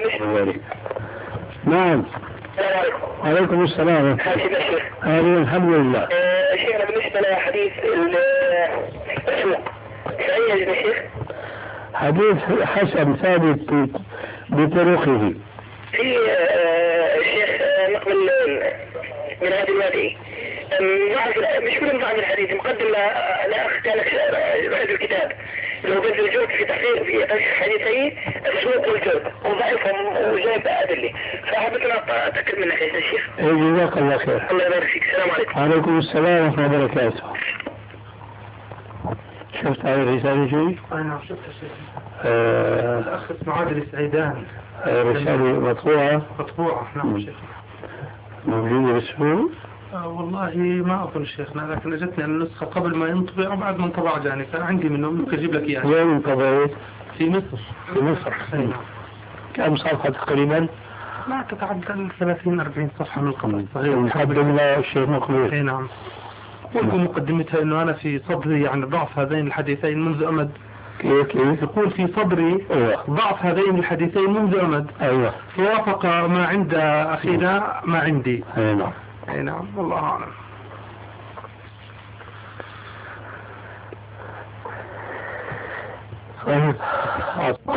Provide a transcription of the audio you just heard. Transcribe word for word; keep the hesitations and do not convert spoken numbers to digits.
بالنسبة نعم. السلام عليكم. عليكم السلام. حبيبي يا شيخ. أهلا الحمد لله. آه شيخنا بالنسبة لحديث السوق صحيح يا شيخ؟ حديث حسن ثابت بطرقه. في آه شيخ نقل من هذه الوادي مش كل بعض الحديث مقدم لأخ كان بعد الكتاب لو بذل الجهد في تحقيق في حديثي السوق والجهد وضعفهم وجايب أدلة فحبيت أنا أتأكد منك يا شيخ. جزاك الله خير. الله يبارك فيك. السلام عليكم. وعليكم السلام ورحمة الله وبركاته. شفت هذه الرسالة شوي؟ أنا شفت شيء. آه الأخ اسمه عادل السعيدان. رسالة مطبوعة. مطبوعة نعم شيخ. موجودة بالسوق؟ آه والله ما أظن شيخنا لكن أجتني النسخة قبل ما ينطبع وبعد ما انطبع جاني فعندي منه ممكن أجيب لك إياه. وين انطبعت؟ في مصر. في مصر. نعم. كم صفحة تقريبا؟ لا تتعدى ثلاثين أربعين صفحة من القبل صغير. مقدم للشيخ مقبول. اي نعم. ومقدمتها انه انا في صدري يعني ضعف هذين الحديثين منذ امد. كيف كيف؟ يقول في صدري ايوه ضعف هذين الحديثين منذ امد. ايوه فوافق ما عند اخينا ما عندي. اي نعم. اي نعم والله اعلم. طيب